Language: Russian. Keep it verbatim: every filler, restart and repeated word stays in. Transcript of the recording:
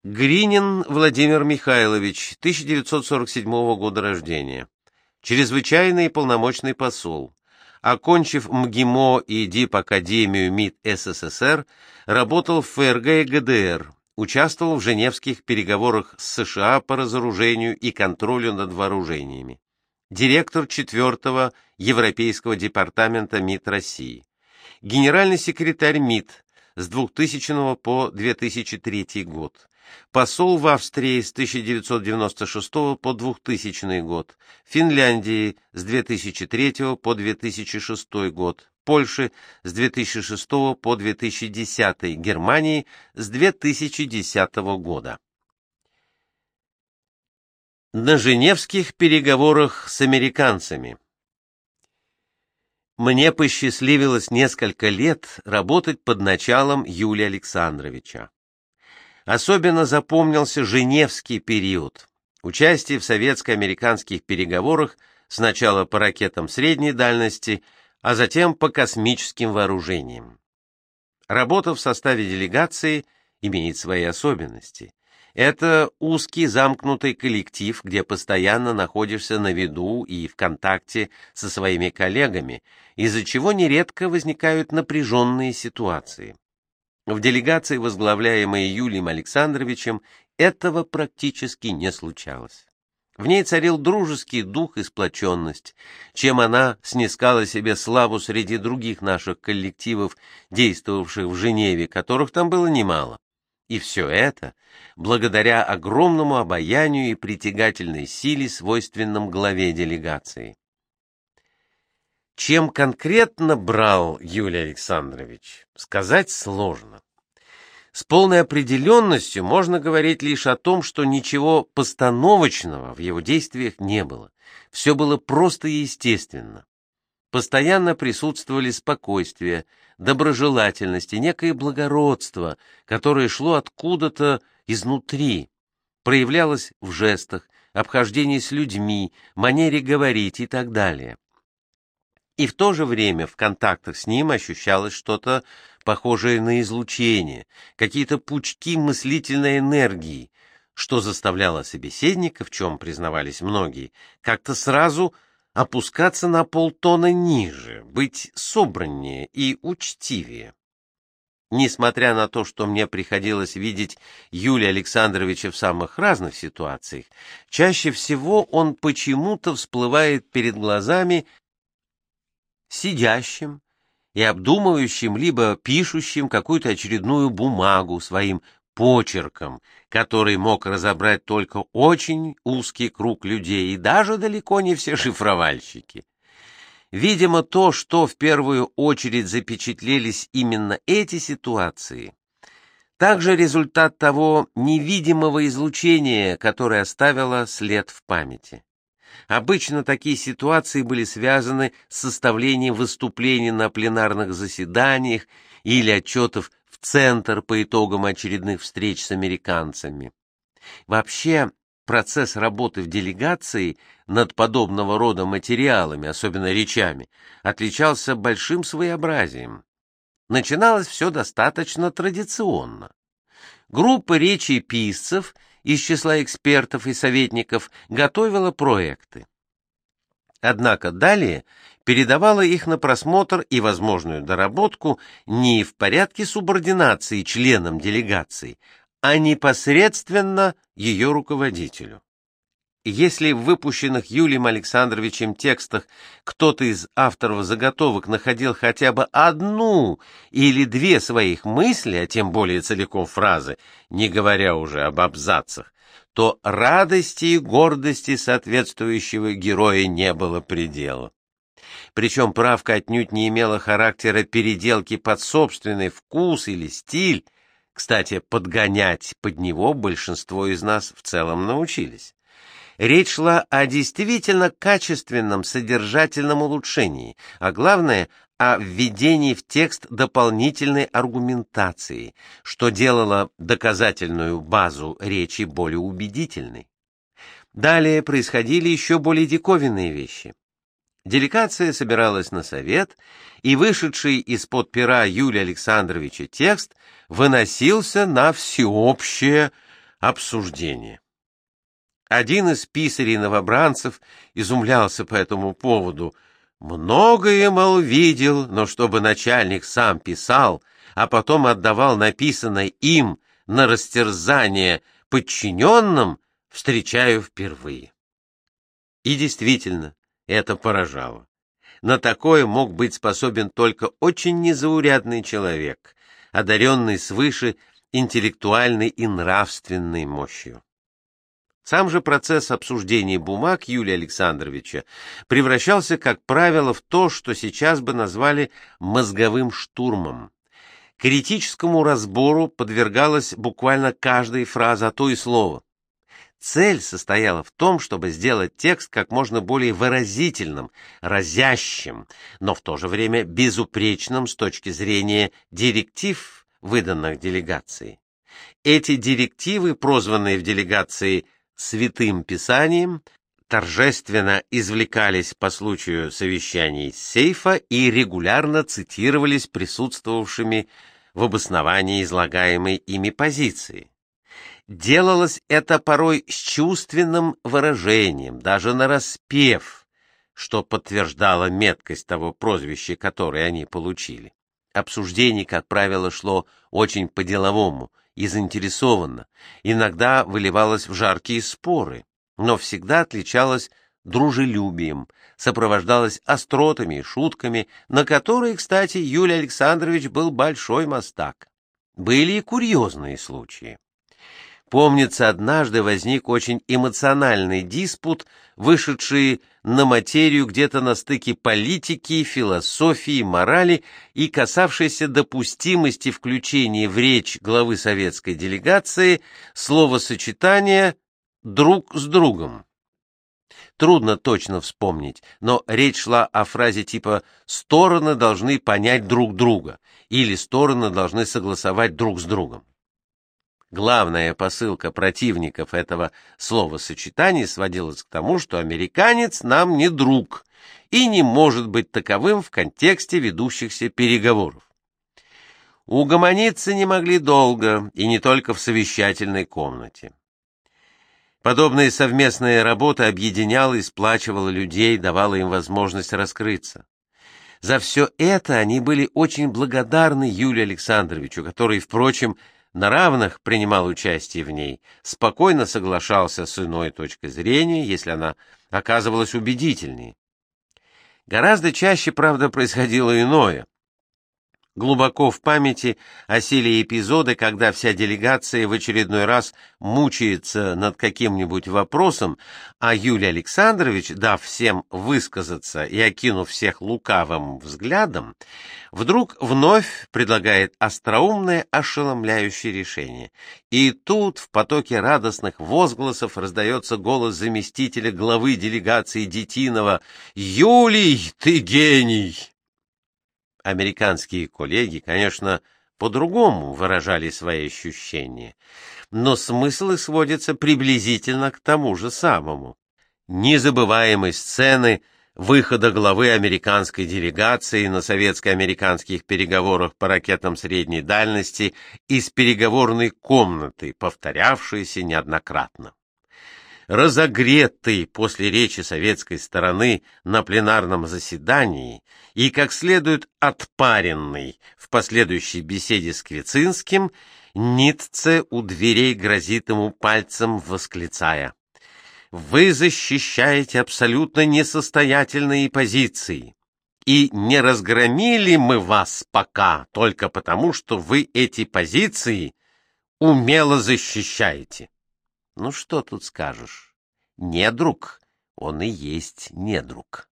Гринин Владимир Михайлович, тысяча девятьсот сорок седьмого года рождения. Чрезвычайный и полномочный посол. Окончив МГИМО и Дипакадемию МИД СССР, работал в ФРГ и ГДР, участвовал в женевских переговорах с США по разоружению и контролю над вооружениями. Директор четвертого Европейского департамента МИД России. Генеральный секретарь МИД с двухтысячного по две тысячи третий год. Посол в Австрии с тысяча девятьсот девяносто шестого по двухтысячный год, Финляндии с две тысячи третьего по две тысячи шестой год, Польши с две тысячи шестого по две тысячи десятый, Германии с две тысячи десятого года. На Женевских переговорах с американцами. Мне посчастливилось несколько лет работать под началом Юлия Александровича. Особенно запомнился Женевский период, участие в советско-американских переговорах сначала по ракетам средней дальности, а затем по космическим вооружениям. Работа в составе делегации имеет свои особенности. Это узкий замкнутый коллектив, где постоянно находишься на виду и в контакте со своими коллегами, из-за чего нередко возникают напряженные ситуации. В делегации, возглавляемой Юлием Александровичем, этого практически не случалось. В ней царил дружеский дух и сплоченность, чем она снискала себе славу среди других наших коллективов, действовавших в Женеве, которых там было немало. И все это благодаря огромному обаянию и притягательной силе, свойственным главе делегации. Чем конкретно брал Юлий Александрович, сказать сложно. С полной определенностью можно говорить лишь о том, что ничего постановочного в его действиях не было. Все было просто и естественно. Постоянно присутствовали спокойствие, доброжелательность и некое благородство, которое шло откуда-то изнутри, проявлялось в жестах, обхождении с людьми, манере говорить и так далее. И в то же время в контактах с ним ощущалось что-то похожее на излучение, какие-то пучки мыслительной энергии, что заставляло собеседника, в чем признавались многие, как-то сразу опускаться на полтона ниже, быть собраннее и учтивее. Несмотря на то, что мне приходилось видеть Юлия Александровича в самых разных ситуациях, чаще всего он почему-то всплывает перед глазами сидящим и обдумывающим либо пишущим какую-то очередную бумагу своим почерком, который мог разобрать только очень узкий круг людей и даже далеко не все шифровальщики. Видимо, то, что в первую очередь запечатлелись именно эти ситуации, также результат того невидимого излучения, которое оставило след в памяти. Обычно такие ситуации были связаны с составлением выступлений на пленарных заседаниях или отчетов в Центр по итогам очередных встреч с американцами. Вообще, процесс работы в делегации над подобного рода материалами, особенно речами, отличался большим своеобразием. Начиналось все достаточно традиционно. Группа речеписцев из числа экспертов и советников готовила проекты. Однако далее передавала их на просмотр и возможную доработку не в порядке субординации членам делегации, а непосредственно ее руководителю. Если в выпущенных Юлием Александровичем текстах кто-то из авторов заготовок находил хотя бы одну или две своих мысли, а тем более целиком фразы, не говоря уже об абзацах, то радости и гордости соответствующего героя не было предела. Причем правка отнюдь не имела характера переделки под собственный вкус или стиль. Кстати, подгонять под него большинство из нас в целом научились. Речь шла о действительно качественном содержательном улучшении, а главное – о введении в текст дополнительной аргументации, что делало доказательную базу речи более убедительной. Далее происходили еще более диковинные вещи. Делегация собиралась на совет, и вышедший из-под пера Юлия Александровича текст выносился на всеобщее обсуждение. Один из писарей-новобранцев изумлялся по этому поводу. Многое, мол, видел, но чтобы начальник сам писал, а потом отдавал написанное им на растерзание подчиненным, встречаю впервые. И действительно, это поражало. На такое мог быть способен только очень незаурядный человек, одаренный свыше интеллектуальной и нравственной мощью. Сам же процесс обсуждения бумаг Юлия Александровича превращался, как правило, в то, что сейчас бы назвали мозговым штурмом. Критическому разбору подвергалась буквально каждая фраза, а то и слово. Цель состояла в том, чтобы сделать текст как можно более выразительным, разящим, но в то же время безупречным с точки зрения директив, выданных делегацией. Эти директивы, прозванные в делегации «святым писанием», торжественно извлекались по случаю совещаний из сейфа и регулярно цитировались присутствовавшими в обосновании излагаемой ими позиции. Делалось это порой с чувственным выражением, даже нараспев, что подтверждало меткость того прозвища, которое они получили. Обсуждение, как правило, шло очень по-деловому и заинтересованно, иногда выливалось в жаркие споры, но всегда отличалось дружелюбием, сопровождалось остротами и шутками, на которые, кстати, Юлий Александрович был большой мастак. Были и курьезные случаи. Помнится, однажды возник очень эмоциональный диспут, вышедший на материю где-то на стыке политики, философии, морали и касавшийся допустимости включения в речь главы советской делегации словосочетания «друг с другом». Трудно точно вспомнить, но речь шла о фразе типа «стороны должны понять друг друга» или «стороны должны согласовать друг с другом». Главная посылка противников этого словосочетания сводилась к тому, что американец нам не друг и не может быть таковым в контексте ведущихся переговоров. Угомониться не могли долго, и не только в совещательной комнате. Подобная совместная работа объединяла и сплачивала людей, давала им возможность раскрыться. За все это они были очень благодарны Юлию Александровичу, который, впрочем, на равных принимал участие в ней, спокойно соглашался с иной точкой зрения, если она оказывалась убедительнее. Гораздо чаще, правда, происходило иное. Глубоко в памяти осели эпизоды, когда вся делегация в очередной раз мучается над каким-нибудь вопросом, а Юлий Александрович, дав всем высказаться и окинув всех лукавым взглядом, вдруг вновь предлагает остроумное, ошеломляющее решение. И тут в потоке радостных возгласов раздается голос заместителя главы делегации Детинова: «Юлий, ты гений!» Американские коллеги, конечно, по-другому выражали свои ощущения, но смысл их сводится приблизительно к тому же самому. Незабываемой сцены выхода главы американской делегации на советско-американских переговорах по ракетам средней дальности из переговорной комнаты, повторявшейся неоднократно. Разогретый после речи советской стороны на пленарном заседании и, как следует, отпаренный в последующей беседе с Квицинским, Ницце у дверей грозит ему пальцем, восклицая: «Вы защищаете абсолютно несостоятельные позиции, и не разгромили мы вас пока только потому, что вы эти позиции умело защищаете». Ну что тут скажешь? Недруг, он и есть недруг.